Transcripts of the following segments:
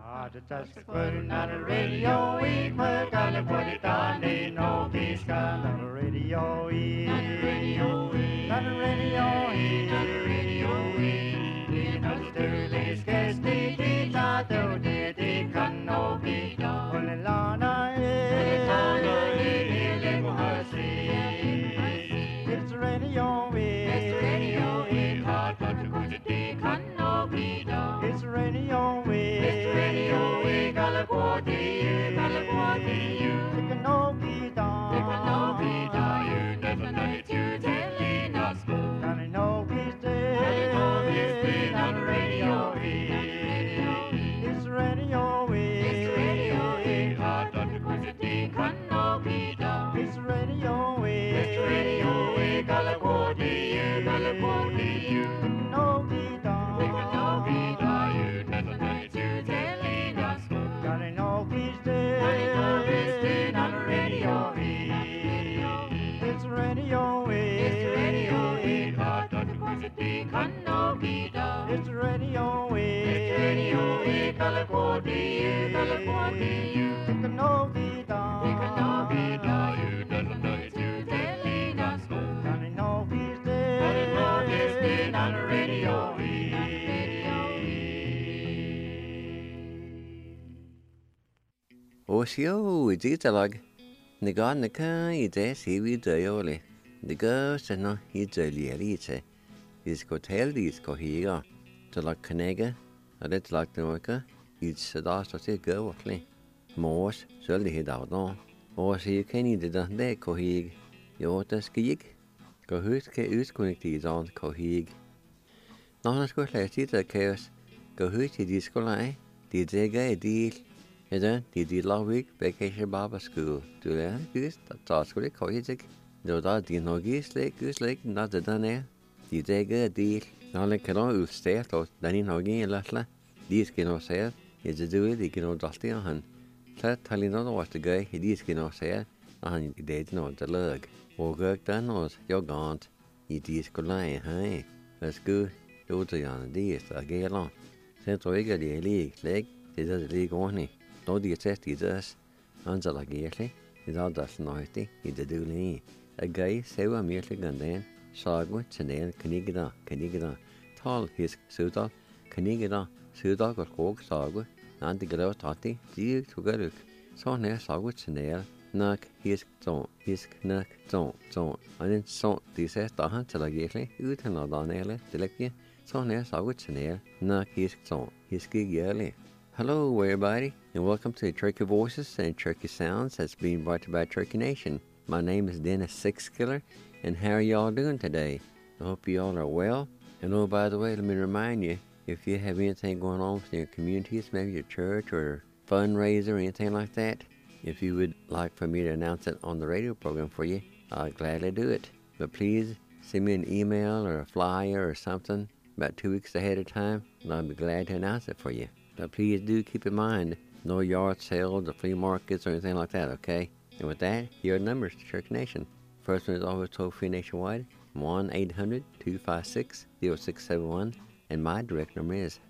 Putting on the radio, we put on the put it on, ain't no peace on the radio, on the radio, on the radio, on the radio, in the Sterling Sketch, the tato, the cano, the Lana, it's radio, it's radio, hot, but the cano, it's radio, it's radio, California, California, take a no guitar, you never know it, you telling us, Johnny no peace, on the radio, it's radio, hot, but the cano, it's radio, California, California, no guitar, you never know it, you telling us, Johnny no peace, on the radio, it's radio, hot, but the cano, it's radio, California, California, take a no guitar, you never know it, you telling us, Johnny no peace, on the radio. Osio, it's italag. The god the ka ite sivi dayole. The ghost and no italielite. Is hotel is cohiga. To like canega, a little like the worker. It's a dust of the go atli. Mors, surely hid out on. Or see you can eat the day cohig. Yota skig. Go who's ke usconnected on cohig. None of course last it chaos. Go who's the discolai. Did they get a deal? Then did last week vacation Baba school. Do they goose that task with cohig? Do that the no goose lake, not the done. Did they get a deal? Now like can stay or Danny Nogi and Latla. These can say is a do it, he can dusty on. Let telling not what the guy he did can say, and he did not the lug. Or work done was your gaunt. He did go lie, hey. Let's go. Do the on this, I get along. Sent to the league, leg, it does the league only. No, the test is us. Answer like yearly, is all that's naughty, he did do lee. A guy, say a merely gun then, Sagwa, Chanel, Canigada, tall his suitor, Canigada, suitor or hawk sagwa, and the girl tati, dear to garuk. So near sagwa Chanel, knock his zone, knock zone, and then so this says the hunt till I get ut and not on ele, delectia, so near sagwa Chanel, knock his zone, his gig yearly. Hello, everybody, and welcome to Turkey Voices and Turkey Sounds that's being brought to you by Turkey Nation. My name is Dennis Sixkiller, and how are y'all doing today? I hope y'all are well. And oh, by the way, let me remind you, if you have anything going on with your communities, maybe your church or fundraiser or anything like that, if you would like for me to announce it on the radio program for you, I'll gladly do it. But please send me an email or a flyer or something about 2 weeks ahead of time, and I'll be glad to announce it for you. But please do keep in mind, no yard sales or flea markets or anything like that, okay? And with that, here are the numbers to Church Nation. First one is always toll-free nationwide, 1-800-256-0671, and my direct number is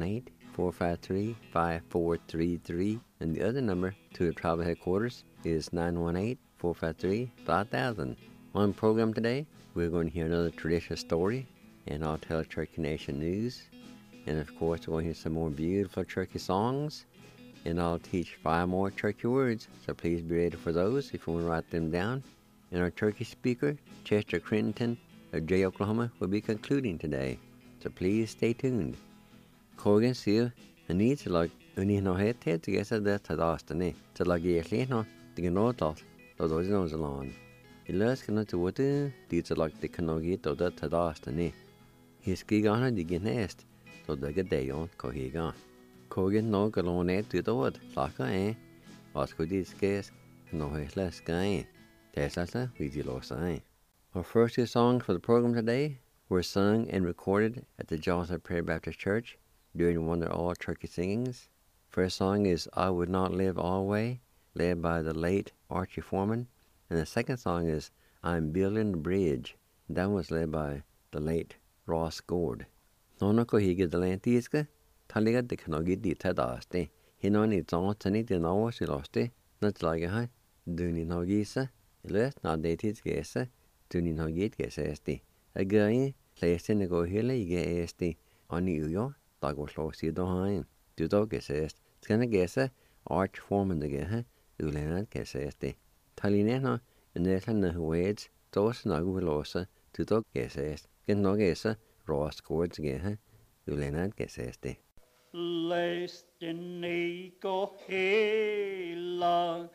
918-453-5433, and the other number to the tribal headquarters is 918-453-5000. On the program today, we're going to hear another traditional story, and I'll tell Turkey Nation news, and of course we're going to hear some more beautiful Turkey songs, and I'll teach 5 more Turkey words, so please be ready for those if you want to write them down. And our Turkey speaker, Chester Crittenton of Jay, Oklahoma, will be concluding today, so please stay tuned. Kogan sier, and need to like, uni no head to get a death at Austin, to like yearly no, the no dot, or those knows along. The last cannot to water, to like the canoe or that at Austin, his gig on a digging nest, so they get day on Kohigan. Kogan no galone to the wood, Laka, was could this guess, no less guy. Tesla, we did lost sign. Our first 2 songs for the program today were sung and recorded at the Johnson Prairie Baptist Church during one of their all-turkey singings. First song is I Would Not Live Always, led by the late Archie Foreman. And the second song is I'm Building the Bridge. That was led by the late Ross Gord. Nono ko hige dalantiska, taliga de kanogi di tadaste, Hinoni tani den over til os det, når tlager han, dunin har gise, løst når det tids gese, dunin har gitt gese esti. Jeg gør i, læsene går hele ikke esti, og ni ujo, der går slå sida han. Du dog gese est, skal gese, art formen det gehe, ulenat gese esti. Talinena, en nætlande hueds, dos nagu låse, du dog gese est, gen nog gese, rås gårds gehe, ulenat gese esti. Lästen eikö heillä,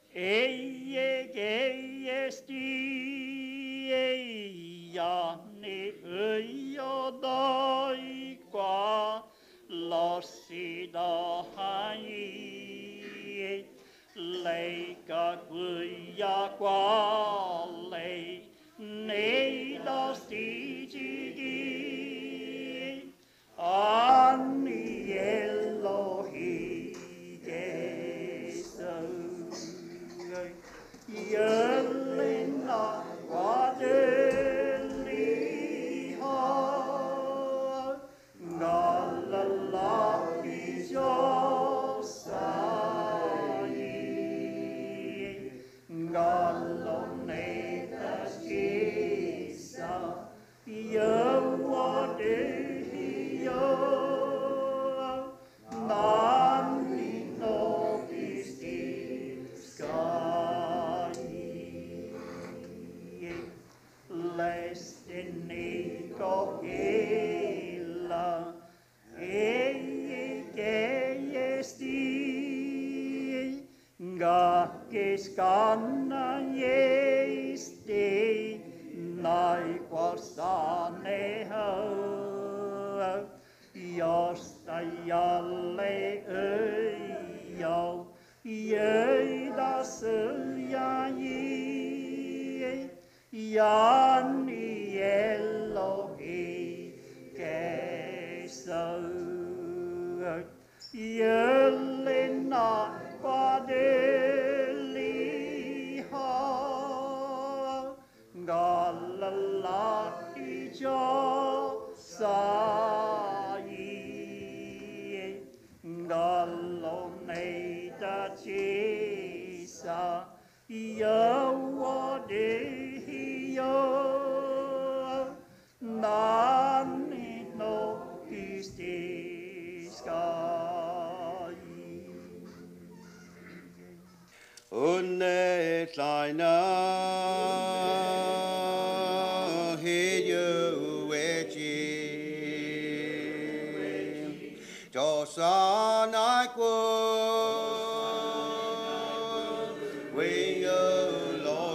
ei esti, ei ja ne öjö daikua, lassida hai, leika kuja kuollei, neida stijigi, Anni Elohi Jesu Jöllinna vadeliha Nallallaki jossain Gallonetas kissa Jövode Nanni nokisti skai Lästen eikö heillä ei keesti Gakkis kannan jesti Naikvastane hau Josta jalle öjau, jöida syljaji, Janni Elohi keisau. Jöllinna vadeliha, Gallalaki jossain. Galloneita tisa, Jauodehio, Nanni nokistiskai. Unnetlaina Josan I quo, we lo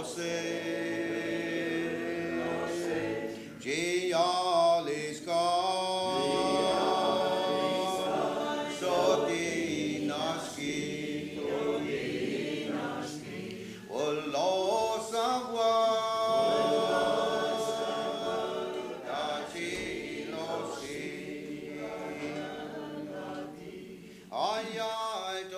say, Gialis Soti Naski, Olo Sawa, Dachi Losi. I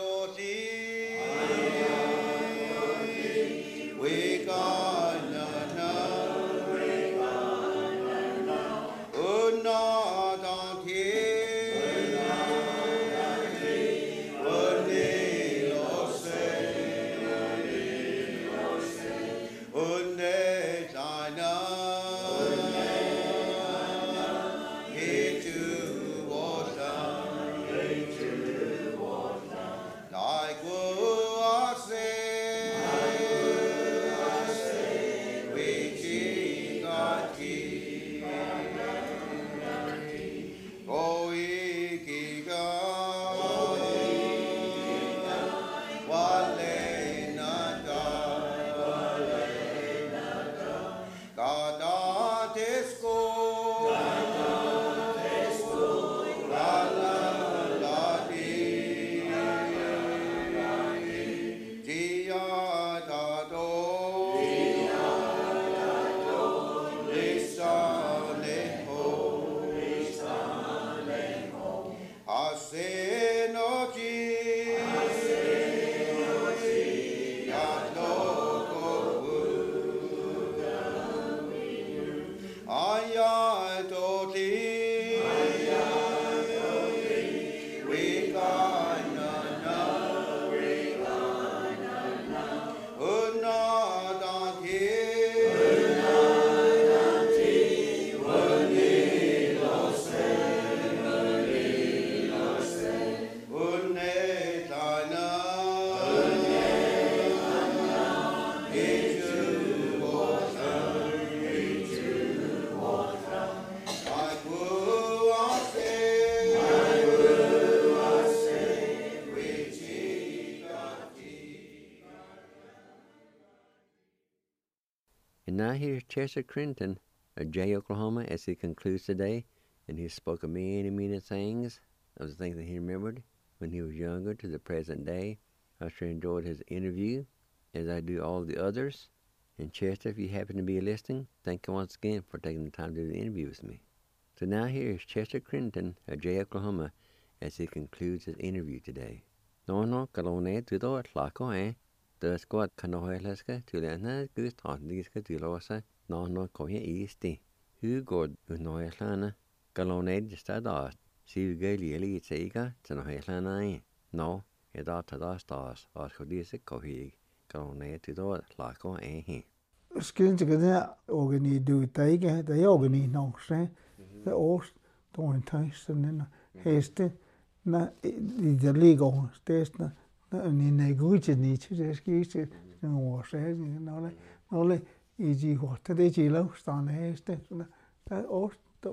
now here's Chester Crinton of Jay, Oklahoma, as he concludes today, and he spoke of many, many things, of the things that he remembered when he was younger to the present day. I sure enjoyed his interview, as I do all the others. And Chester, if you happen to be listening, thank you once again for taking the time to do the interview with me. So now here's Chester Crinton of Jay, Oklahoma, as he concludes his interview today. No, kalone to the lako the squad canohelaska to the na good on these katulosa, no koya easty. Who god unoelana, kalone just a dot. See you gaily elite sega, tanohelana. No, it ought to the stars, or could this a cohig, kalone to the lako he. Skin to get organi do take the organi no say the ost don't taste and then haste na the legal test na ni neguche ni che skis no say no easy what they chilo stand haste that ost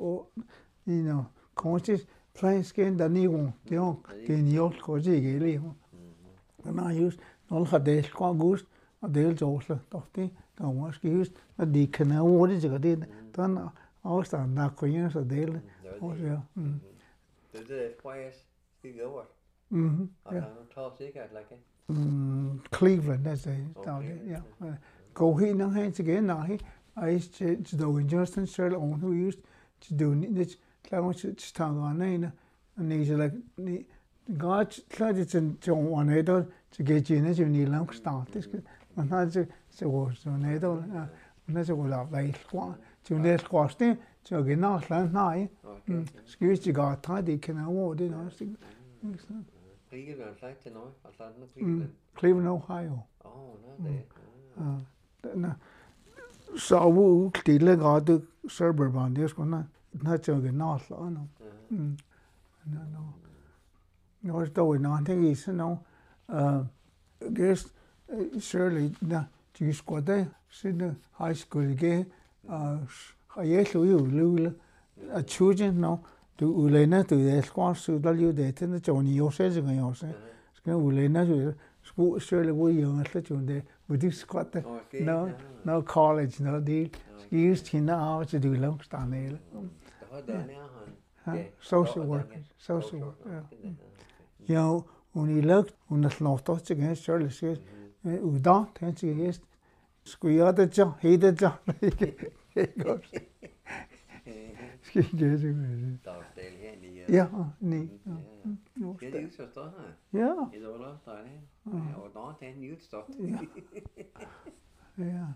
the conscious plain skin the new the new cozy geli and I use no had quite good a del josla tofty no excuse a deacon what is it did then I stand na coins a del yeah The quiet go yeah tall cigarette like it. Cleveland that's it yeah go he no hands again now he I used to do in Justin Sherlock on who used to do this clown tongue on and he's like God tried to one either to get you as you need long start this and that's so was on either and that's what I like to this question to get not land nine excuse you got tidy can I want you know Cleveland like to know Cleveland. Cleveland, Ohio. Oh, not there. So we still got the server on this one not so good not no no it's doing nothing is guess surely na you squad there in the high school again yes you a children no to ulena to the squad so that you did in the Johnny Yosef and Yosef ulena to school surely we young at the with this squad no college no deal used to now to do long stand social work you know when you look on the slaughter against surely says we don't tend to yes square the job he the job yeah neat yeah yeah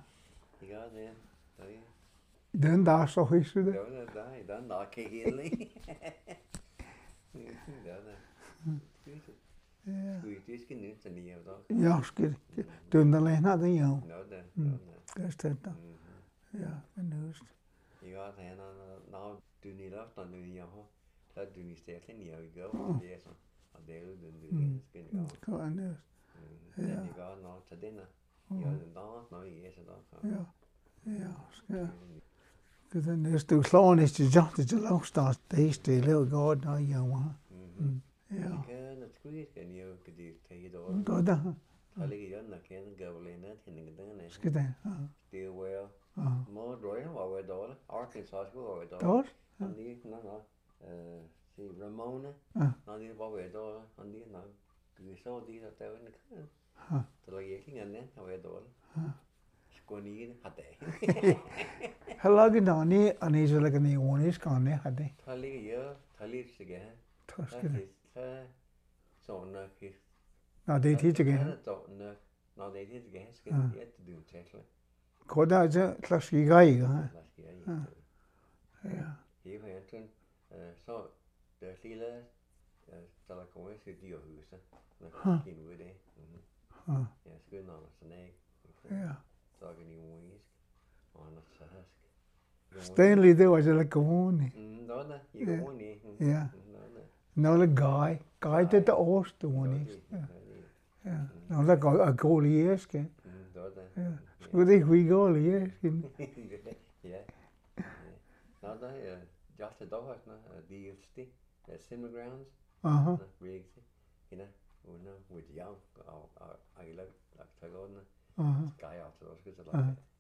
then that's so he should yeah skid doing the lane not the young that's that yeah the news you got now do need up on the young that do you stay in you go yes a day skin go on news yeah you got now to dinner you don't know yes yeah because then there's the slow is to jump to the long start they stay little god now young one yeah that's great can you could you take it all go down I like you not can go in that in the skid still well more drawing over dollar Arkansas over dollar and the no see Ramona no the over dollar and the no you saw these out there in the to like eating and then over dollar squani had they hello good morning and he's like a new one is gone there had they Tali again so no now they teach again now they teach again yet to do technically Koda is a classic guy yeah he went so the Lila Talacoe to your house in with it yes good on a snake yeah talking you wings on a sask Stanley there was like a warning yeah no the guy did the horse the one yeah no like a goalie is yeah good we goalie yeah now just a dog the stick the simmer grounds rigs you know with young I like to go on guy after those good like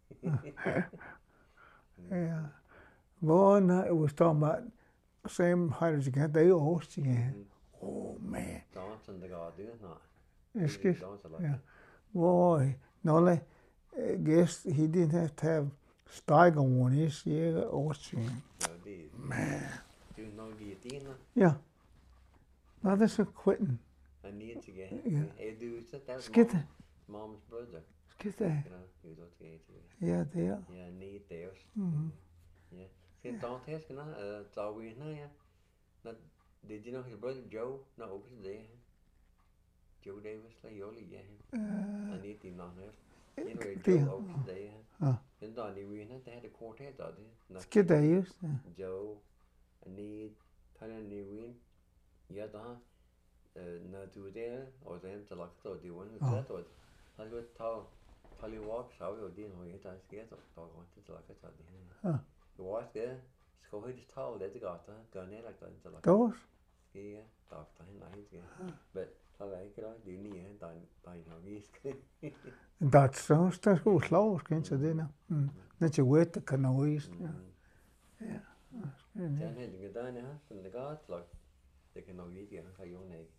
Yeah. Well, no, it was talking about same height as again. They host again. Oh man. Dancing the God, do it not. It's good. Dancing like Yeah. Boy, no, like, I guess he didn't have to have Steiger one this year Austrian. Man. Do you know guillotine? Yeah. Now that's a quitting. I need to get. Yeah. I do it. That's Skid there. mom's brother. Skid there. You know, he was out to get to. Yeah, they are. Yeah, need theirs. Mm-hmm. Yeah. See, don't test me now. It's all we know, yeah. Not, did you know his brother Joe? Not over today. Joe Davis, like Yoli, yeah. I need him on there. Anyway, Joe over today. Then Donnie Wiener, they had a quartet out there. Skid there, yes. Yeah. Joe, I need Tyler Wien. Yeah, na du det, og den til lagt og de vundet sett og han skulle ta lige walk så og de har ikke der sker så der rundt til lagt så de her. Du var det skal højt tal det godt gør ned lagt den til lagt. Those? Ja, der hen nej ikke. Men så er ikke der det nye der er nok visk. That's so. That's good. Slow, skin så det der. That's a wet the canoes. Yeah. Yeah. Den her der er så det godt lagt. Det kan nok ikke han kan jo ikke.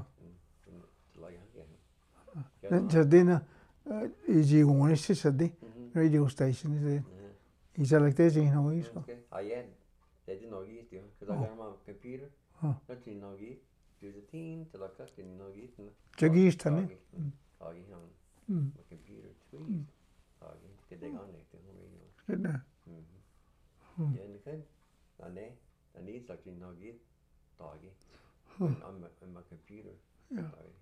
So then, EG1 is just a radio station, is it? Is it like this, you know? Okay. Yeah, they didn't know it, because I got my computer. Not in know it. Do the team to look up in know it. Jaggies, Tony. Oh, you know, my computer tweet. Oh, did they connect to radio? Good there. Yeah, and the kind, I need like in know it, doggy. On my computer. Yeah.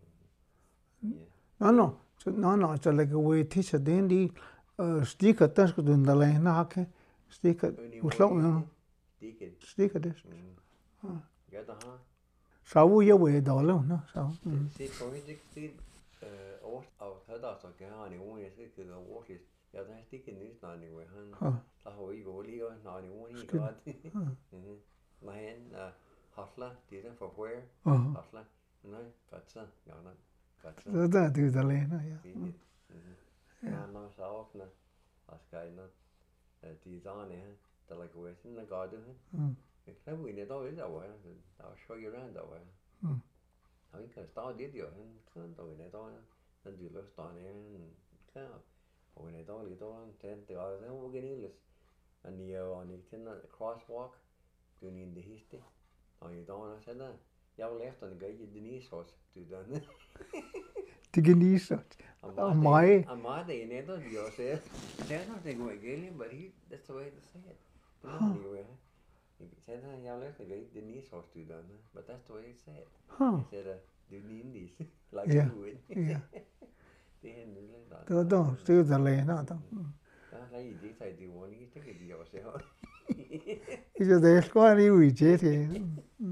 Yeah. No. So like a way teacher then the sticker that's good in the lane okay. Sticker was slow, no. Sticker this. Yeah, So we away dollar, no. So. See, for me, see, og der så kan han jo ikke det der work. Ja, der stikker nyt når ni var han. Der har vi jo lige når ni var i godt. Nej, Hustler, det er for where? Hustler. Nej, godt ja, nej. Så der det der lane, ja. Ja, når så åbner. Og skal ind de der her, der ligger ved sådan en garde her. Det kan vi ikke dog ikke over. Der er show you around over. Og vi kan starte det jo, han dog ikke dog. Den du løst der nede, kan. Og vi dog lige dog, det er så ugenilles. Og ni er on ikke crosswalk. Du need the history. Og I don't say that. Jeg vil efter den gøy Denise også, du den. Det kan lige så. Og mig. Og mig det er netop de også siger. Det er nok det går ikke, but that's the way to say it. Det er anyway. Jeg sagde jeg vil efter den gøy Denise også, du den. But that's the way to say it. Jeg sagde du need this, like you would. Det er nydeligt. Det er der lane, der. Der er i det tager de ordentligt, det kan de også have. Is det skal lige ud til det.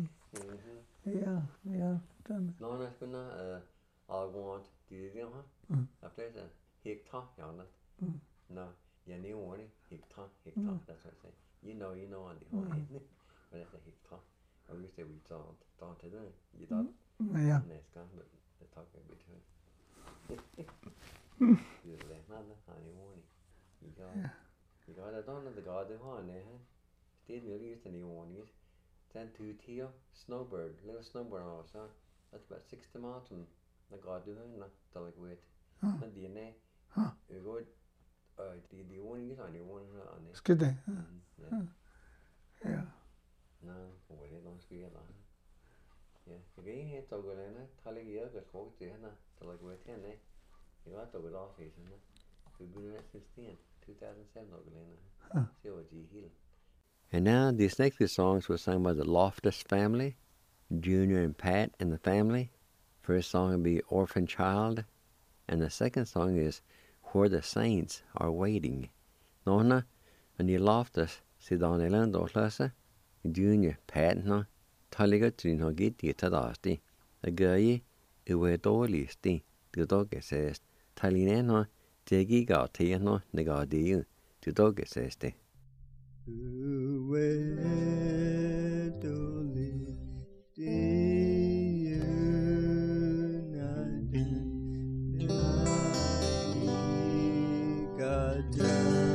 Ja, den. Nå, jeg skulle I want det der her. Der bliver hektar, ja, nå, jeg nævner det hektar, that's what I say. You know, on the whole head, but that's a hektar. Og hvis det vi tager til det, you don't. Ja. Næste gang, but det tager jeg lidt højt. Det er det, nej, han er ordentlig. You got it on the garden, huh? Det er virkelig den i ordentligt. Den two-tier snowbird, little snowbird also. That's about 60 miles from the garden, the like with. The DNA. You go, the ordentligt on the ordentligt. Skal det? Ja. Nå, hvor er det nok sker der? Ja, jeg kan ikke helt tog det andet. Der ligger jeg og skog til hende, der like with hende. Jeg var tog det af i sådan. Vi begyndte at se 2007 tog det andet. Se hvor de helt. And now these next two songs were sung by the Loftus family, Junior and Pat and the family. First song will be Orphan Child, and the second song is Where the Saints Are Waiting. Nona, and the Loftus, sit down the land or classe, Junior, Pat, no, Taliga Trino Gitti Tadasti, a guy who were dårligste, the dog says, Talineno, Tegi got Tiano, the Gardiu, the dog says. God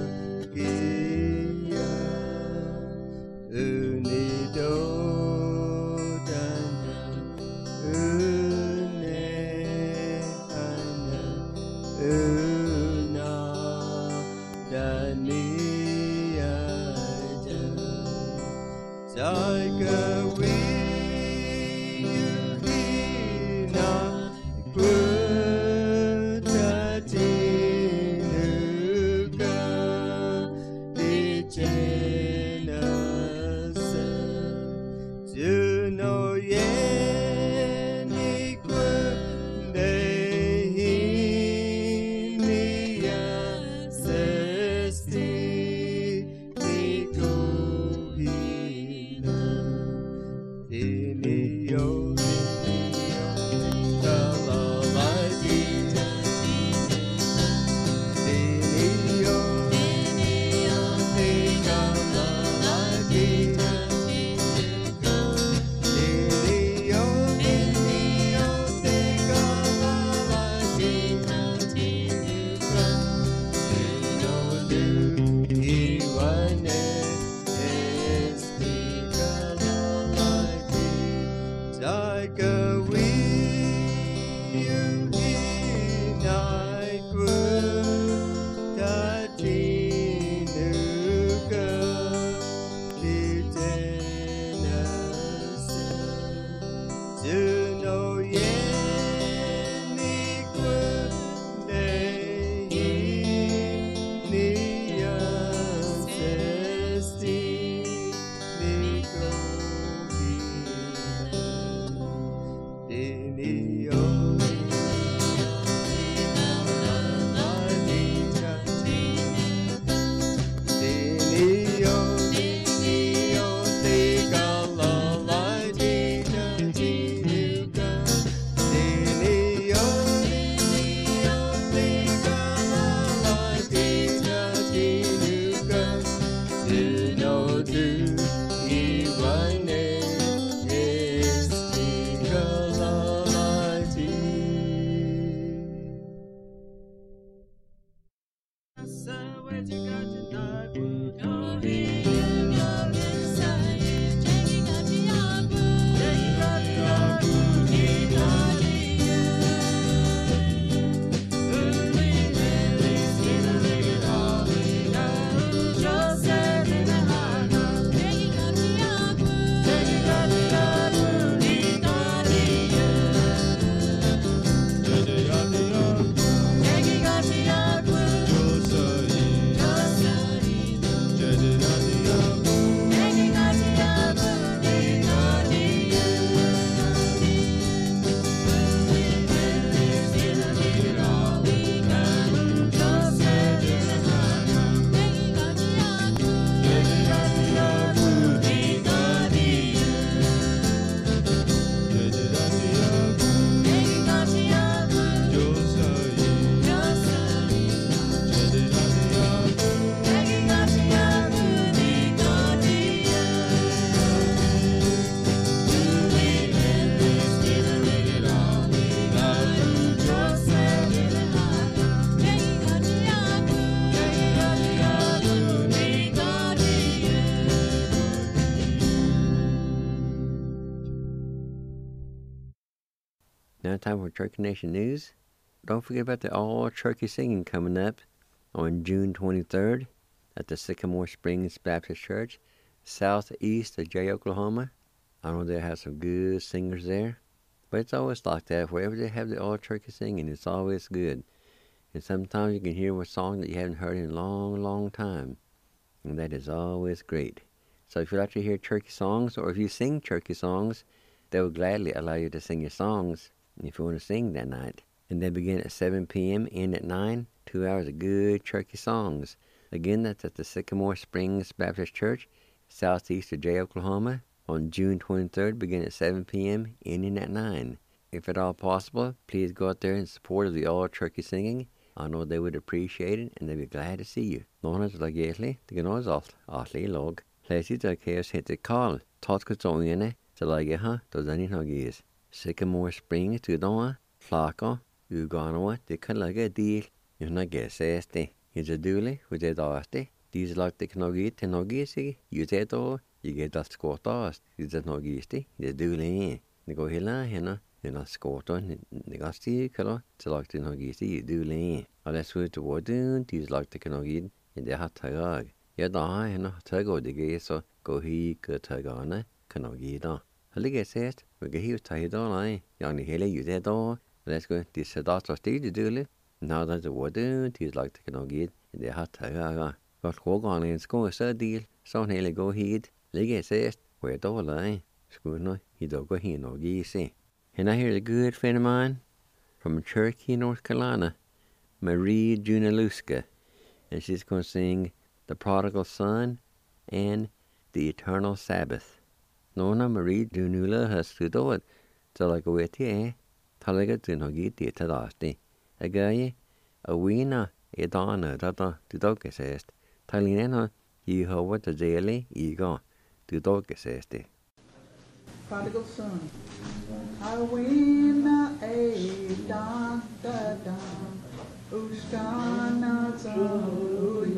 Now time for Turkey Nation News. Don't forget about the all-turkey singing coming up on June 23rd at the Sycamore Springs Baptist Church, southeast of Jay, Oklahoma. I know they have some good singers there, but it's always like that. Wherever they have the all-turkey singing, it's always good. And sometimes you can hear a song that you haven't heard in a long, long time, and that is always great. So if you'd like to hear turkey songs, or if you sing turkey songs, they will gladly allow you to sing your songs if you want to sing that night. And they begin at 7 p.m., end at 9, 2 hours of good turkey songs. Again, that's at the Sycamore Springs Baptist Church, southeast of Jay, Oklahoma, on June 23rd, beginning at 7 p.m., ending at 9. If at all possible, please go out there in support of the all-turkey singing. I know they would appreciate it, and they'd be glad to see you. Nåna til lagelig, det kan også altlig log. Læsigt at kaos heter Karl, tatskutsoingene til lagere, da den ikke gis. Sycamore Springs til dårne, flaker, uganoa, det kan lage et del. Jønner gæsæs det. It's a duly, with it aasti. These like the knogit to nogisi, you said all, you get that squat off. It's a nogisti, the duly. The go hilla, henna, and a squat on the gasti color, to like the nogisi, you duly. Unless we to wooden, these like the knogit, and the hot tag. Yet I and a tago the gay so go he good tagana, canogida. Haliga says, we get here tied all I, young hilla, you said all. Let's go, this a daughter stage to duly. Now that the wooden, these like the canogit, and the hot tagaga. But walk on and score a deal, so nearly go heed. Ligge says, where do I? Schooner, he don't go here no easy. And I hear a good friend of mine from Cherokee, North Carolina, Marie Junaluska, and she's going to sing The Prodigal Son and The Eternal Sabbath. Nona Marie Junula has to do it. So like a witty, Talaga to no get it to dusty. A guy, a wiener, a donna, that to dog assist. Talina, you have what the daily ego to dog assist. Prodigal son. I win a da da da. Uskana to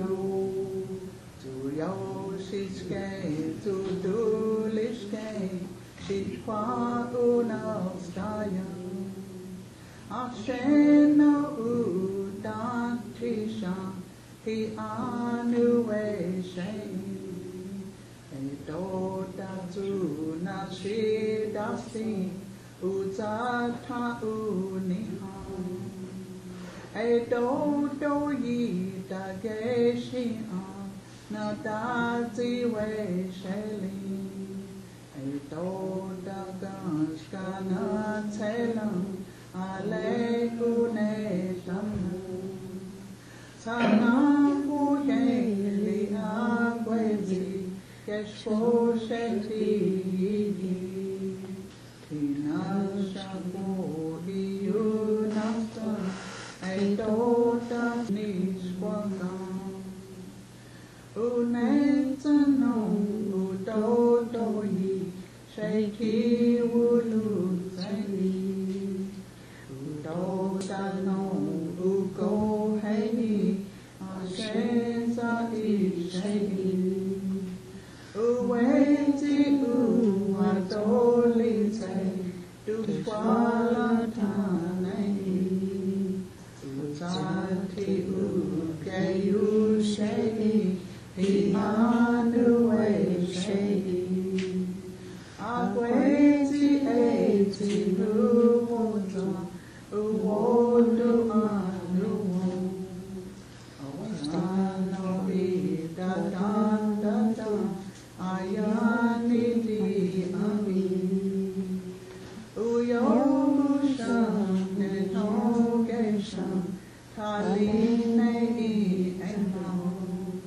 yo shiske to do lishke. Shikwa unastaya. Ashena udan tisha. He anuwe shay. Doda tu na shi dasti uzata uniha. Do yi da geshi na dazi we sheli. Doda ganska na telam ale une shamu. Sana kuyeli agwezi. Keshpo sheti Tinashapo Iyunasta Aidota Nishwagam Unetano Udodoyi Sheki Wulu Zeni Udodano Ugo Hei Ashenza Ishegi Uwezi uwadolite dushwalatane Uzati ugeyu shei Imanuwe shei Agwezi eti nuwota Uwodu anuwo Awano ida dan dan dan Ayani di ami Uyoshan netogeshan Taline I enam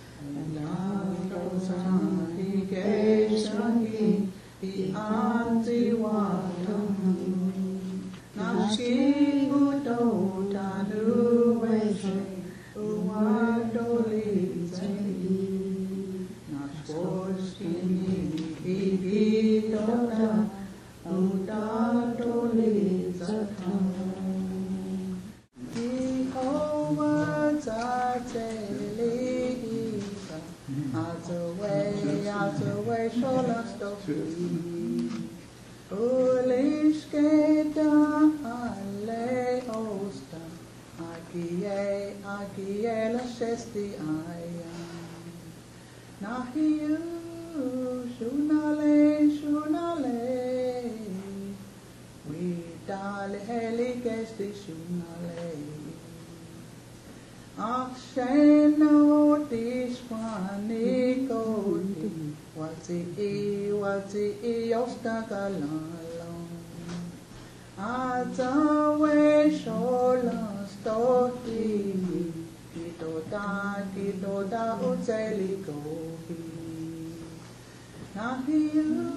Ladosa higeshan I anti watam Nashi udo tanu weshe Uwadoli zeli Doda, Uda Doli Zatam. Jehovah Zateli Isa, out the way, Sholas Dofi. Ulishketa Ale Osta, Agie La Shesti Aya. Nahiu shunale we dale heli gesti shunale Aksheno dishwani kodi wati ostagalalong Azawe sholas toti Kitoda uzeli gohi Nahiu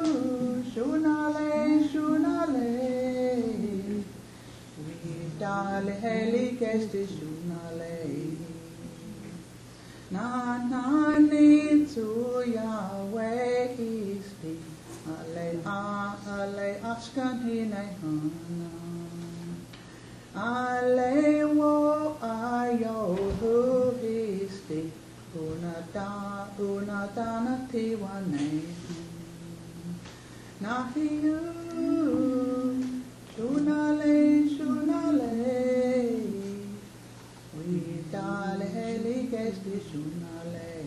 shunale We dale heli gesti shunale Nani tu Yahweh isti Ale ashkan hinay hana Ale wo ayo hu isti Unadana tiwane Nahiu shunale We dale heli gesti shunale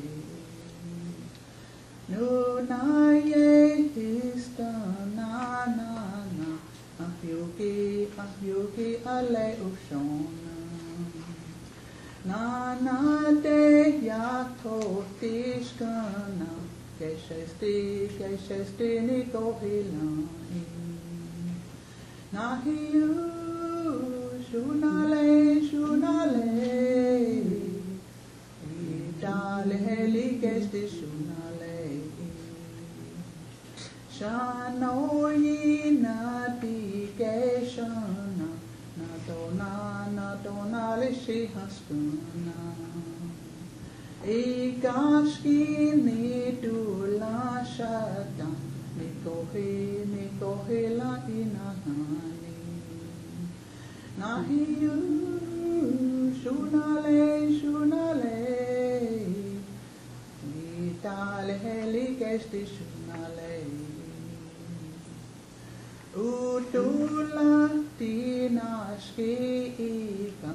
Nunaye hista na Ahyuki ale ushona Na de yato tishkana Keshesti niko hilai. Nahiyu shunale Itale heli kesti shunale. Shanoyi nati keshana Natona lishi haskuna. Ikashki ni dula shata Nikohi la inahani. Nahiyu shunale Itale heli kesti shunale. Utula tinashki ika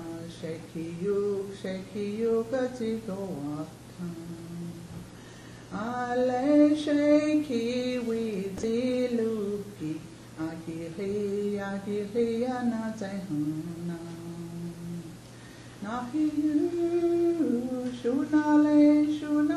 Shekiyu katiko watan. Ale sheki wiziluki Akiri anatehana. Nahiyu shunale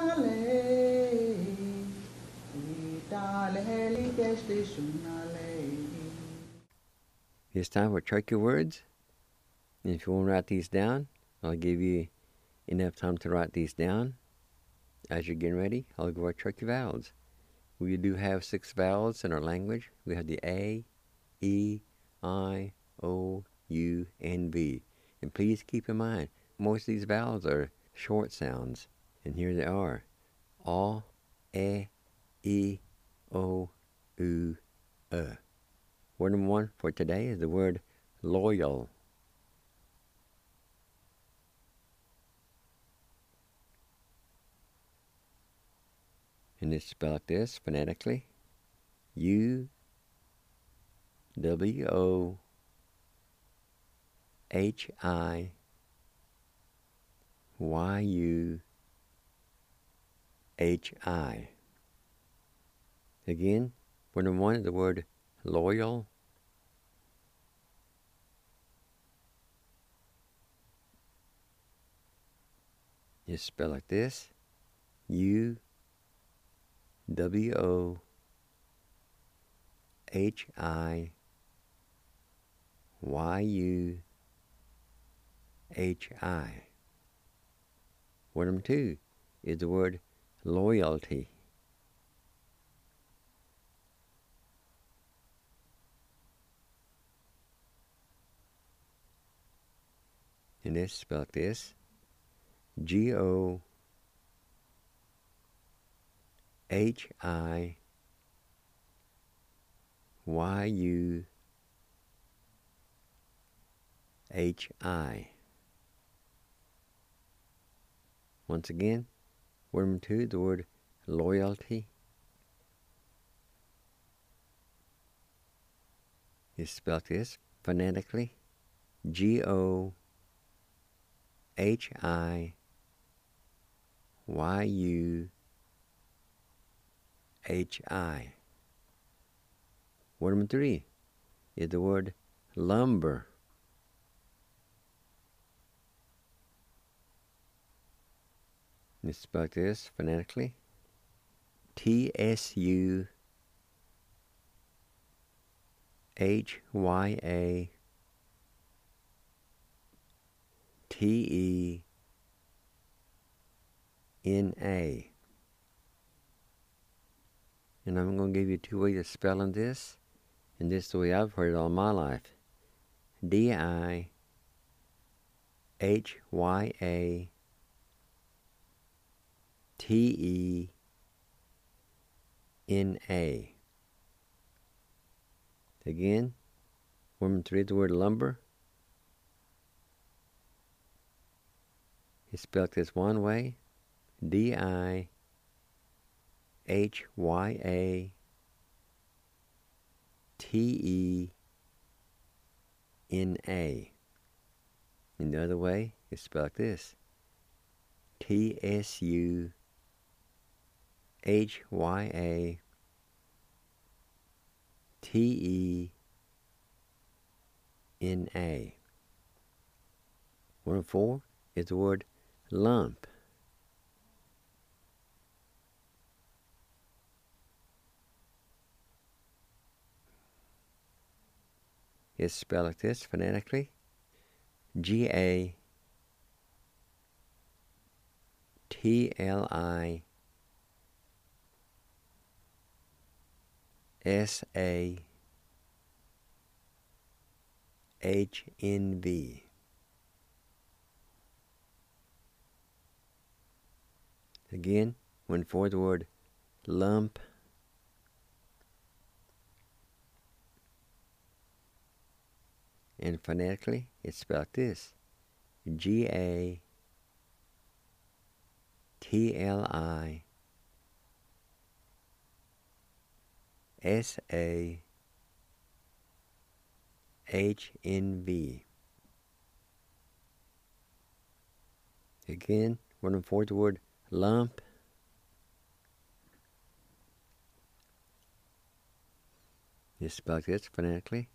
Itale heli kesti shunale. It's time for tricky words. And if you want to write these down, I'll give you enough time to write these down. As you're getting ready, I'll go over tricky vowels. We do have 6 vowels in our language. We have the A, E, I, O, U, and V. And please keep in mind, most of these vowels are short sounds. And here they are. A, E, O, U, Word number 1 for today is the word loyal. And it's spelled like this phonetically. U-W-O-H-I-Y-U-H-I. Again, word number 1 is the word loyal. It's spelled like this. U-W-O-H-I-Y-U-H-I. Word number 2 is the word loyalty. And it's spelled like this. G-O-H-I-Y-U-H-I. Once again, word number 2, the word loyalty. It's spelled like this phonetically. G-O-H-I-Y-U-H-I. Word number 3 is the word lumber. It's spelled like this phonetically. T-S-U-H-Y-A-T-E-N-A. And I'm going to give you 2 ways of spelling this. And this is the way I've heard it all my life. D-I-H-Y-A-T-E-N-A. Again, word number 3 is the word lumber. It's spelled this one way. D-I-H-Y-A-T-E-N-A. And the other way is spelled like this. T-S-U-H-Y-A-T-E-N-A. Word number 4 is the word lump. is spelled like this phonetically. G-A-T-L-I-S-A-H-N-V. Again, when for the word lump, and phonetically it's spelled this: G-A-T-L-I-S-A-H-N-V. Again, when for the word lump, it's spelled this phonetically: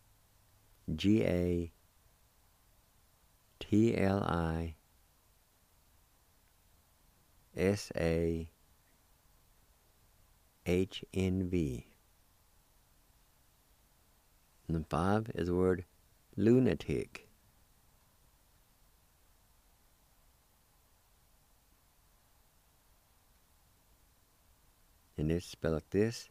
G-A-T-L-I-S-A-H-N-V. And then 5 is the word lunatic. And it's spelled like this: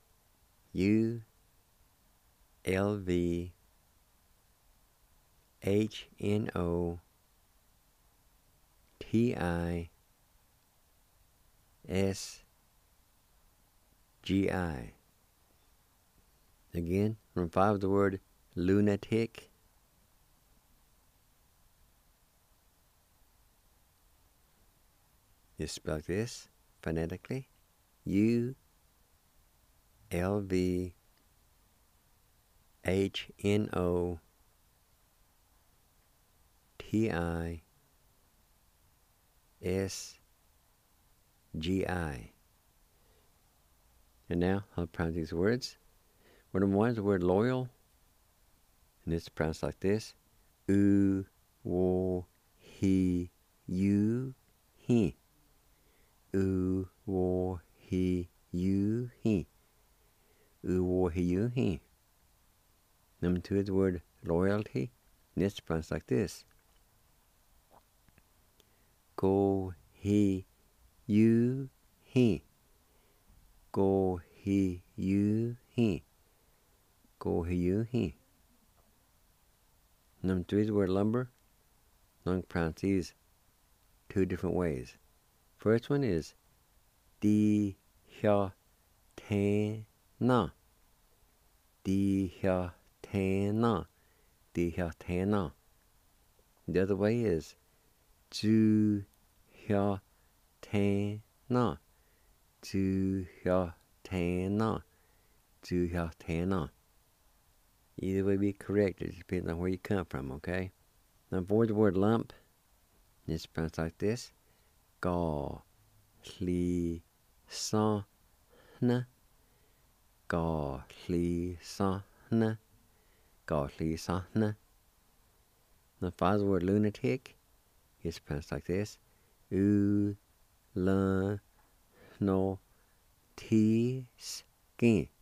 U-L-V-H-N-O-T-I-S-G-I. Again, from 5 the word lunatic. It's spelled this phonetically: U-L-V-H-N-O-T-I-S-G-I. And now I'll pronounce these words. Word number 1 is the word loyal, and it's pronounced like this: U-wo-he-you-he. U-wo-he-you-he. U-wo-he-you-he. Number 2 is the word loyalty, and it's pronounced like this: Go-he-you-he. Go-he-you-he. Go-he-you-he. Number 3 is the word lumber. I'm going to pronounce these 2 different ways. First one is di-hya-ten-na. Di-hya-ten-na. Di-hya-ten-na. The other way is zu-hya-ten-na. Zu-hya-ten-na. Zu-hya-ten-na. Either way be correct. It depends on where you come from, okay? Now for the word lump, it's pronounced like this: Ga-hli-sa-na. Ga-hli-sa-na. Ga-hli-sa-na. Now for the word lunatic, it's pronounced like this: U-la-no-ti-skin.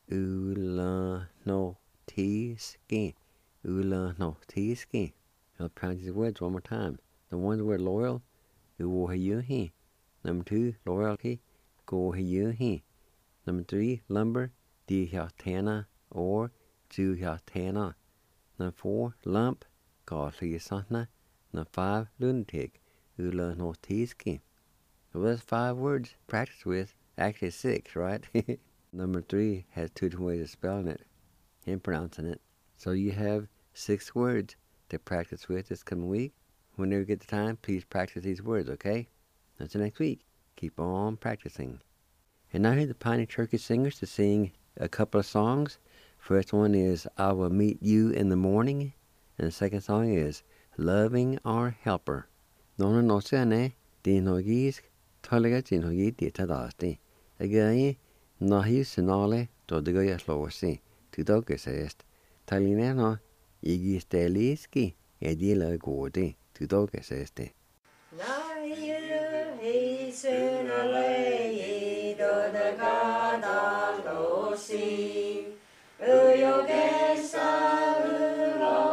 U-la-no-ti-skin. U-la-no-ti-skin. I'll pronounce these words one more time. The one the word loyal, U-wo-he-you-he. Number 2, loyalty, go-he-you-he. Number 3, lumber, di-hya-ten-na or zu-hya-ten-na. Number 4, lump, ga-hli-sa-na. Number 5, lunatic, u-la-no-ti-skin. Well, that's 5 words to practice with. Actually 6, right? Number 3 has 2 different ways of spelling it and pronouncing it. So you have 6 words to practice with this coming week. Whenever you get the time, please practice these words, okay? Until next week, keep on practicing. And now here's the Piney Turkey Singers to sing a couple of songs. First one is I Will Meet You in the Morning. And the second song is Loving Our Helper. Nona no sene, di no gis, taliga di no gi di tadasti. Again, nahi sinale, to the goya slowsi, to dogus est. Talineno, igis deliski, edila gordi, to dogus este. Nahi sinale, do the gada losi, uyogesa,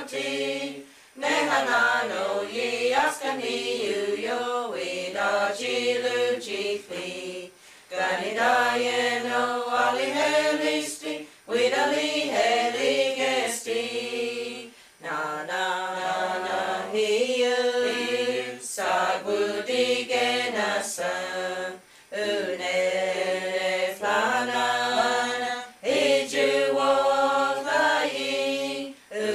ti ne hanano ye askani yo we da chilu chiefly Ganidaye no ali helisti we da li heli gesti na na na na hiu sagudi genasa une flana eju wa vai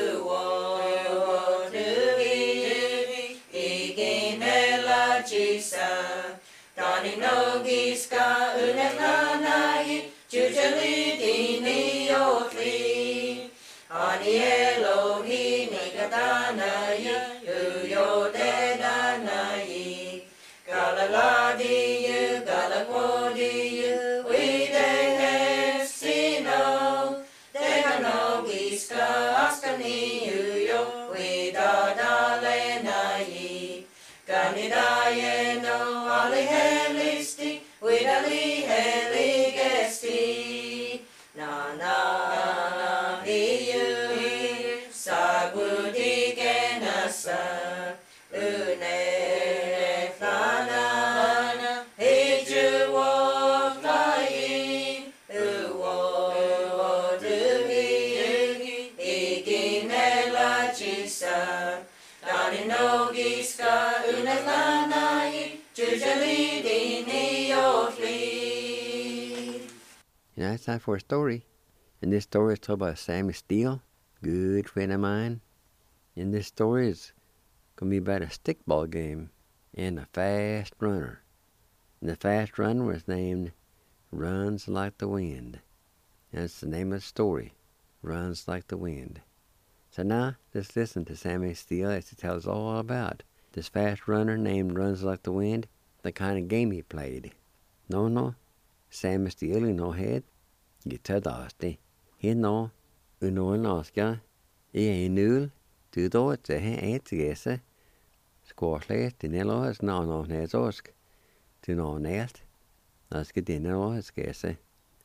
uwo nugi iginela jisa Dani no giska une flana jujali dini yotli Ani Elohi nigatanayi uyo dedanayi Galaladi you galapodi you we de sino Dehano giska askani uyo we dadalenayi Ganidaye no ali helisti we dali heli gesti na na hiu sagudi genasa une flana eju wo flying uwo duhi iginela jisa Dani no giska une flana jujali dini yotli Yeah, it's time for a story. And this story is told by Sammy Steele, good friend of mine. And this story is going to be about a stickball game and a fast runner. And the fast runner was named Runs Like the Wind. That's the name of the story, Runs Like the Wind. So now, let's listen to Sammy Steele as he tells all about this fast runner named Runs Like the Wind, the kind of game he played. No, Sammy Steele no head, gittadasti. He no, unoinaska, nul, du då te he etgese. Squaslet, dinelo is no nezosk, du no nest, naske dinelo is gese,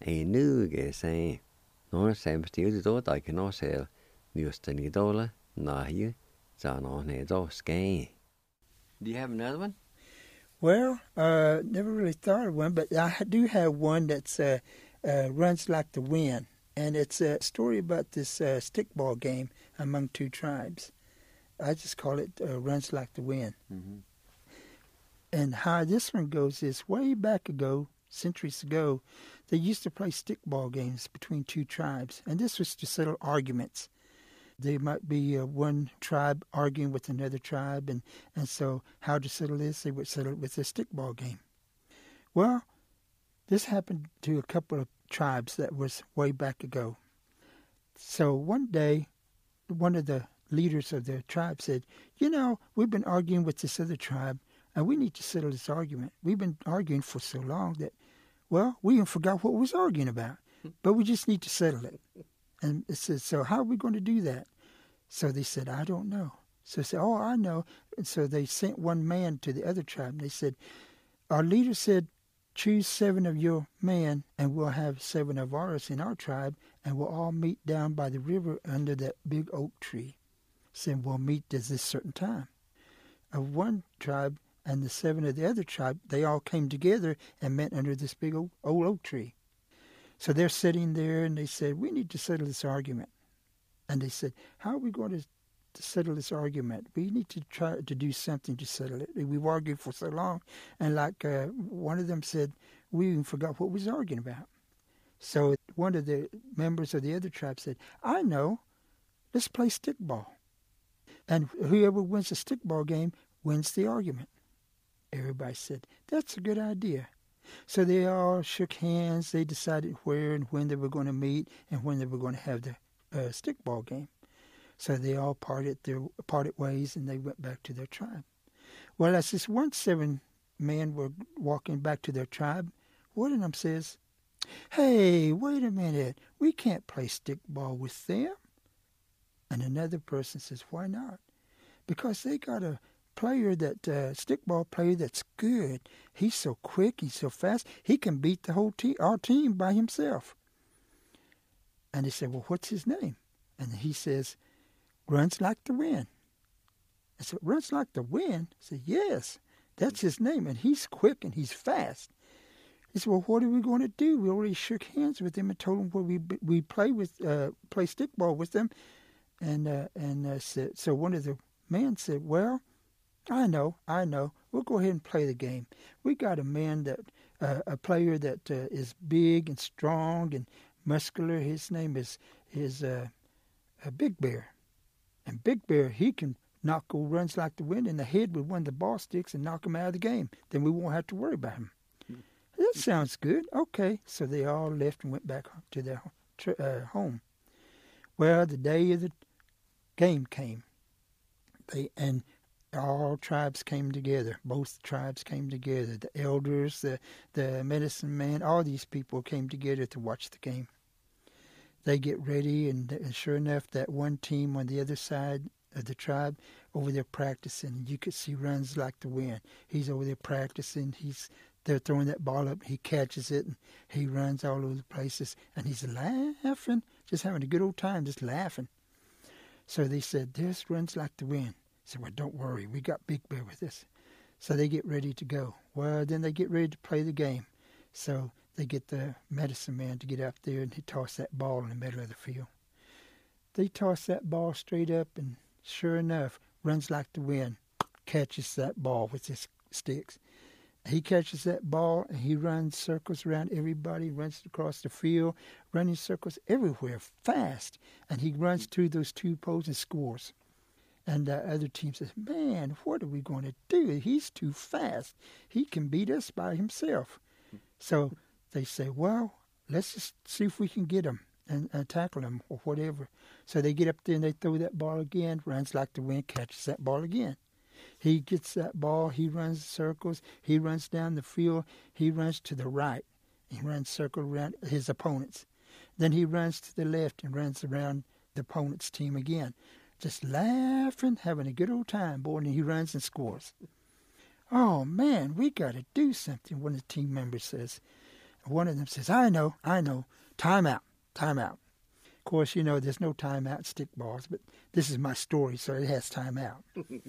nu gese. No Sammy Steele do I can no sell, nustani dola, nahi, zano nezoske. Do you have another one? Well, never really thought of one, but I do have one that's runs like the wind, and it's a story about this stickball game among two tribes. I just call it runs like the wind. Mm-hmm. And how this one goes is way back ago, centuries ago, they used to play stickball games between two tribes, and this was to settle arguments. There might be one tribe arguing with another tribe, and so how to settle this, they would settle it with a stickball game. Well, this happened to a couple of tribes that was way back ago. So one day, one of the leaders of the tribe said, we've been arguing with this other tribe, and we need to settle this argument. We've been arguing for so long that, we even forgot what we was arguing about, but we just need to settle it. And it said, so how are we going to do that? So they said, I don't know. So they said, I know. And so they sent one man to the other tribe. And they said, our leader said, choose 7 of your men, and we'll have 7 of ours in our tribe, and we'll all meet down by the river under that big oak tree. Said, we'll meet at this certain time. Of one tribe and the 7 of the other tribe, they all came together and met under this big old oak tree. So they're sitting there, and they said, we need to settle this argument. And they said, how are we going to settle this argument? We need to try to do something to settle it. We've argued for so long. And like one of them said, we even forgot what we was arguing about. So one of the members of the other tribe said, I know, let's play stickball. And whoever wins the stickball game wins the argument. Everybody said, that's a good idea. So they all shook hands. They decided where and when they were going to meet and when they were going to have the stickball game. So they all parted ways, and they went back to their tribe. Well, as this 7 men were walking back to their tribe, one of them says, hey, wait a minute. We can't play stickball with them. And another person says, why not? Because they got a player stickball player that's good. He's so quick, he's so fast, he can beat the whole our team by himself. And they said, well, what's his name? And he says, runs like the wind. I said, runs like the wind? I said, yes, that's his name, and he's quick and he's fast. He said, well, what are we going to do? We already shook hands with him and told him where we play stickball with them. And said, so one of the men said, well, I know. We'll go ahead and play the game. We got a man a player that is big and strong and muscular. His name is Big Bear. And Big Bear, he can runs like the wind in the head with one of the ball sticks and knock him out of the game. Then we won't have to worry about him. That sounds good. Okay. So they all left and went back to their home. Well, the day of the game came. And all tribes came together. Both tribes came together. The elders, the medicine man, all these people came together to watch the game. They get ready, and sure enough, that one team on the other side of the tribe over there practicing. You could see runs like the wind. He's over there practicing. They're throwing that ball up. He catches it, and he runs all over the places, and he's laughing, just having a good old time, just laughing. So they said, this runs like the wind. I said, well, don't worry. We got Big Bear with us. So they get ready to go. Well, then they get ready to play the game. So they get the medicine man to get up there, and he toss that ball in the middle of the field. They toss that ball straight up, and sure enough, runs like the wind, catches that ball with his sticks. He catches that ball, and he runs circles around everybody, runs across the field, running circles everywhere, fast. And he runs through those two posts and scores. And the other team says, man, what are we going to do? He's too fast. He can beat us by himself. So they say, well, let's just see if we can get him and tackle him or whatever. So they get up there and they throw that ball again, runs like the wind, catches that ball again. He gets that ball, he runs circles, he runs down the field, he runs to the right. He runs circles around his opponents. Then he runs to the left and runs around the opponent's team again. Just laughing, having a good old time, boy, and he runs and scores. Oh, man, we got to do something, one of the team members says. One of them says, I know, time out. Of course, there's no time out in stickballs, but this is my story, so it has time out.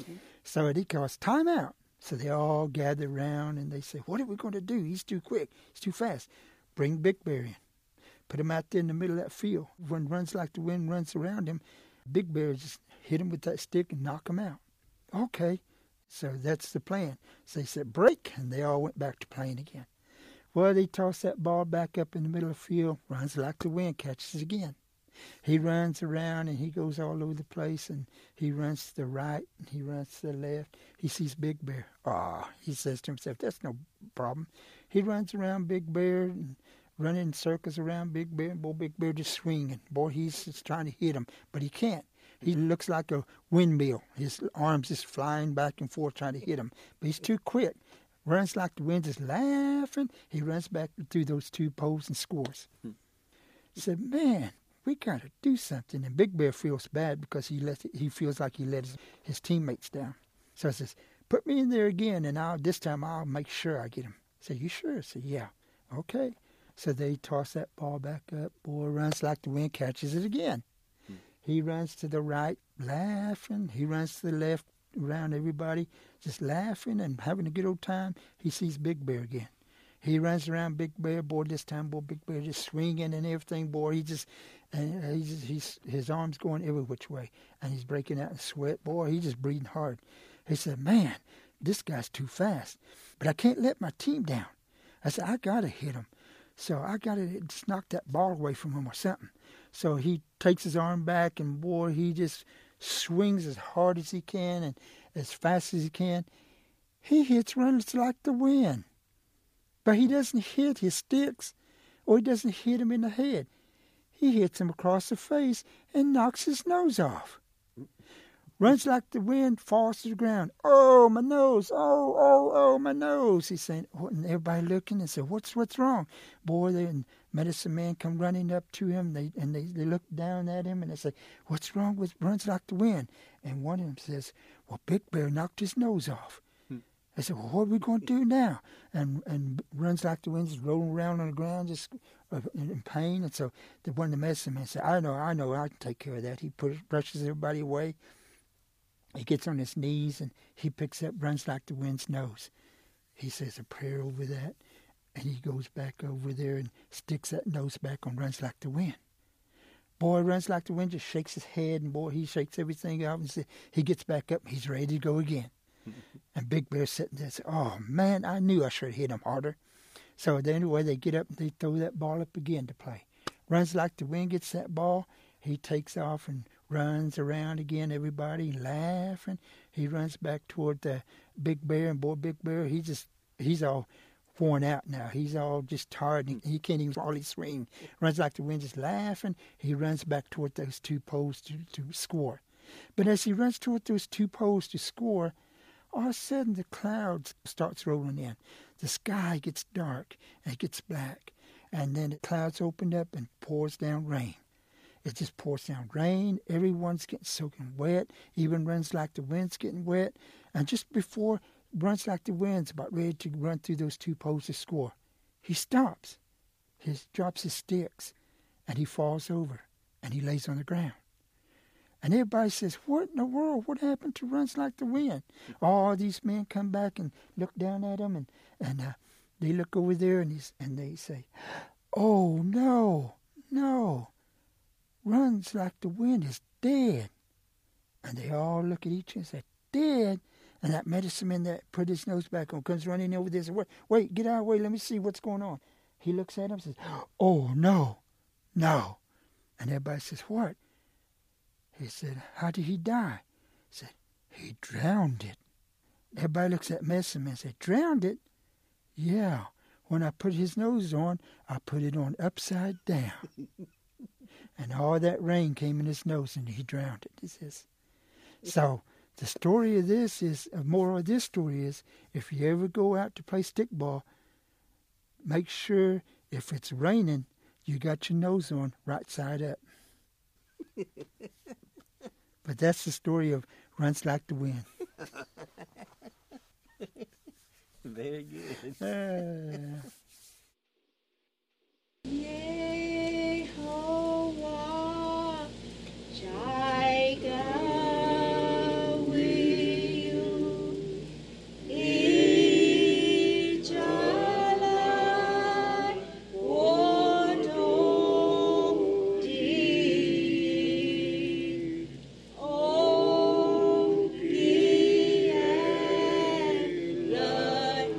So he calls time out. So they all gather around and they say, what are we going to do? He's too quick. He's too fast. Bring Big Bear in. Put him out there in the middle of that field. When runs like the wind runs around him, Big Bear just hit him with that stick and knock him out. Okay. So that's the plan. So they said, break, and they all went back to playing again. Well, they toss that ball back up in the middle of the field, runs like the wind, catches it again. He runs around, and he goes all over the place, and he runs to the right, and he runs to the left. He sees Big Bear. He says to himself, that's no problem. He runs around Big Bear and running in circles around Big Bear. Boy, Big Bear just swinging. Boy, he's just trying to hit him, but he can't. He looks like a windmill. His arms just flying back and forth trying to hit him. But he's too quick. Runs like the wind, just laughing. He runs back through those two poles and scores. He said, man, we got to do something. And Big Bear feels bad because he feels like he let his teammates down. So he says, put me in there again, and this time I'll make sure I get him. I said, you sure? I said, yeah. Okay. So they toss that ball back up. Boy runs like the wind, catches it again. He runs to the right, laughing. He runs to the left, around everybody, just laughing and having a good old time. He sees Big Bear again. He runs around Big Bear. Boy, this time, Big Bear just swinging and everything. Boy, his arms going every which way, and he's breaking out in sweat. Boy, he's just breathing hard. He said, man, this guy's too fast, but I can't let my team down. I said, I got to hit him. So I got to just knock that ball away from him or something. So he takes his arm back, and boy, he just swings as hard as he can and as fast as he can. He hits runs like the wind. But he doesn't hit his sticks, or he doesn't hit him in the head. He hits him across the face and knocks his nose off. Runs like the wind, falls to the ground. Oh, my nose. Oh, my nose. He's saying, and everybody looking and said, what's wrong? Boy, the medicine man come running up to him, and they look down at him, and they say, what's wrong with runs like the wind? And one of them says, well, Big Bear knocked his nose off. I said, well, what are we going to do now? And Runs Like the Wind is rolling around on the ground just in pain. And so one of the medicine men said, I know, I can take care of that. He brushes everybody away. He gets on his knees and he picks up Runs Like the Wind's nose. He says a prayer over that, and he goes back over there and sticks that nose back on Runs Like the Wind. Boy, Runs Like the Wind just shakes his head, and boy, he shakes everything out, and he gets back up, and he's ready to go again. And Big Bear's sitting there and says, oh, man, I knew I should have hit him harder. So anyway, they get up and they throw that ball up again to play. Runs Like the Wind gets that ball. He takes off and runs around again, everybody laughing. He runs back toward the Big Bear, and boy, Big Bear, he's all worn out now. He's all just tired, and he can't even hardly swing. Runs Like the Wind, just laughing. He runs back toward those two poles to score. But as he runs toward those two poles to score, all of a sudden the clouds starts rolling in. The sky gets dark and it gets black. And then the clouds open up and pours down rain. It just pours down rain. Everyone's getting soaking wet. Even Runs Like the Wind's getting wet. And just before Runs Like the Wind's about ready to run through those two poles to score, he stops. He drops his sticks and he falls over and he lays on the ground. And everybody says, what in the world? What happened to Runs Like the Wind? All these men come back and look down at him, and they look over there, and they say, oh, no, Runs Like the Wind is dead. And they all look at each other and say, dead? And that medicine man that put his nose back on comes running over there and says, wait, get out of the way, let me see what's going on. He looks at him and says, oh, no. And everybody says, what? He said, how did he die? He said, he drowned it. Everybody looks at medicine man and says, drowned it? Yeah. When I put his nose on, I put it on upside down. And all that rain came in his nose and he drowned it. He says. So the story of this is, the moral of this story is, if you ever go out to play stickball, make sure if it's raining, you got your nose on right side up. But that's the story of Runs Like the Wind. Very good. Yehovah Jireh, will you Ijala Wododi, O Gien Lord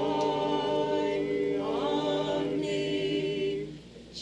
Omni,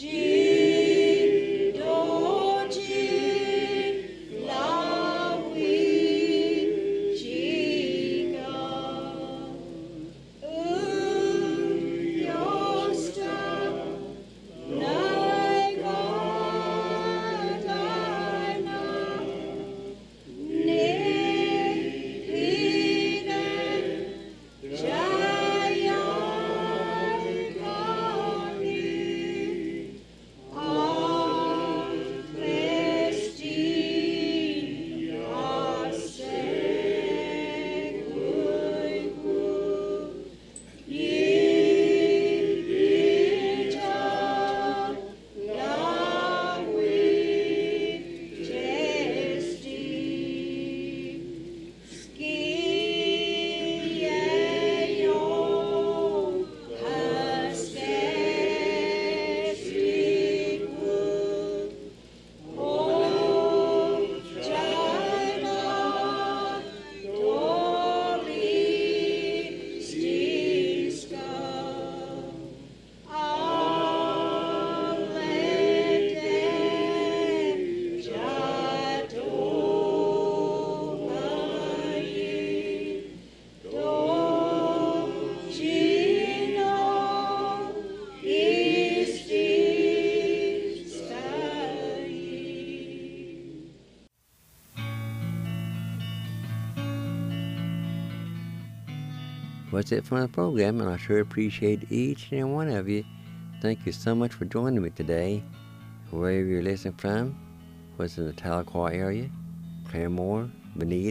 That's it from the program, and I sure appreciate each and every one of you. Thank you so much for joining me today. Wherever you're listening from, whether it's in the Tahlequah area, Claremore, Bonita,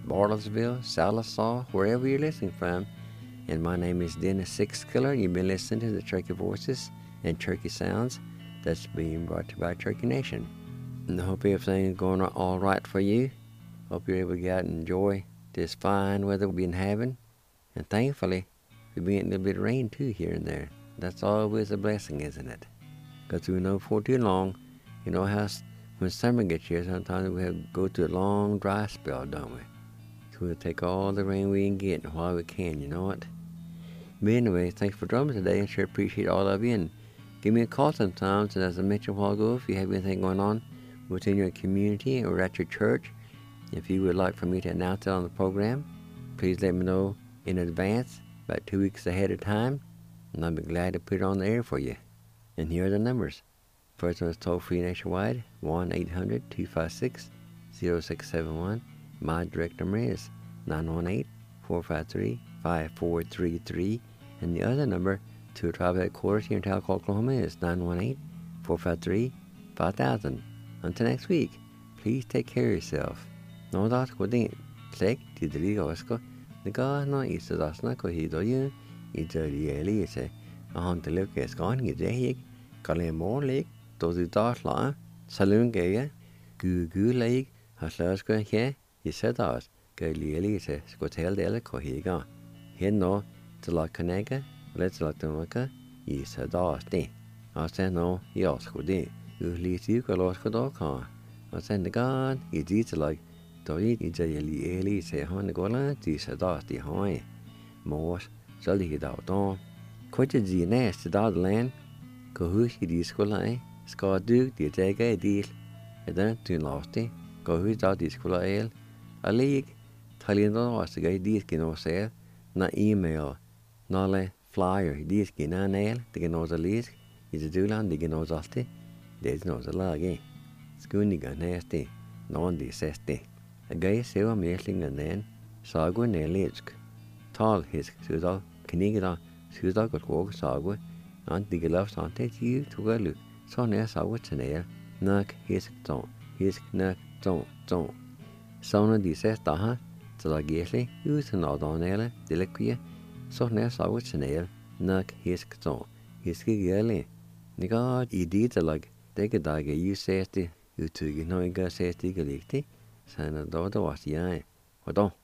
Bartlesville, Sallisaw, wherever you're listening from. And my name is Dennis Sixkiller. You've been listening to the Turkey Voices and Turkey Sounds that's being brought to you by Turkey Nation. And I hope everything is going all right for you. Hope you're able to get out and enjoy this fine weather we've been having. And thankfully, we've been getting a little bit of rain too here and there. That's always a blessing, isn't it? Because we know for too long, you know how when summer gets here, sometimes we have to go through a long dry spell, don't we? So we'll take all the rain we can get while we can, you know what? But anyway, thanks for joining me today. I sure appreciate all of you. And give me a call sometimes. And as I mentioned a while ago, if you have anything going on within your community or at your church, if you would like for me to announce it on the program, please let me know in advance, about 2 weeks ahead of time, and I'll be glad to put it on the air for you. And here are the numbers. First one is toll-free nationwide, 1-800-256-0671. My direct number is 918-453-5433. And the other number to a tribe headquarters here in Talcott, Oklahoma is 918-453-5000. Until next week, please take care of yourself. No doubt, Sek, Tidrigosko, the God no Isadasna Cohidoyu, Idolielise, a hunt the look as gone, Gidehig, Kalemore Lake, Dozy Dartla, Saloon Gaya, Goo Lake, Haslaska here, he said us, Galielise, Scotel de la Cohiga. Here no, to la Canega, let's la Tumaka, Isadaste. I said no, Yoscodi, you leave you Galosco. I said the God, he did like. Doi Idolieli say Hongola, Tisadaste Hoi. Mors, Sully Dowdon. Quite the nest dog land. Cohushi discolai, Scott Duke, the Jaga deal. And then to losty, Cohus out discola ale. A league, Taliano was the guy diskin or sale, not email, nole flyer, diskin and nail, the genoza leask, is a dulan, the genozaste. There's no the lag, Schooniga nasty, non deceste. A guy sewa mesling and then Sagwa Nelitsk. Tall his Sudal, Kniga, Sudal got walk Sagwa, and the gloves on take you to go look. So near Sagwa Chanel, Nuck his tone, his knuck tone. Sona dices daha, till I gately, use an odd on ele, deliquia, so near Sagwa Chanel, Nuck his tone, his giggle. Nigard, he did like, take a dagger, you says the, you two, you know, you got says the galicti. Sana do was yai. Wadon.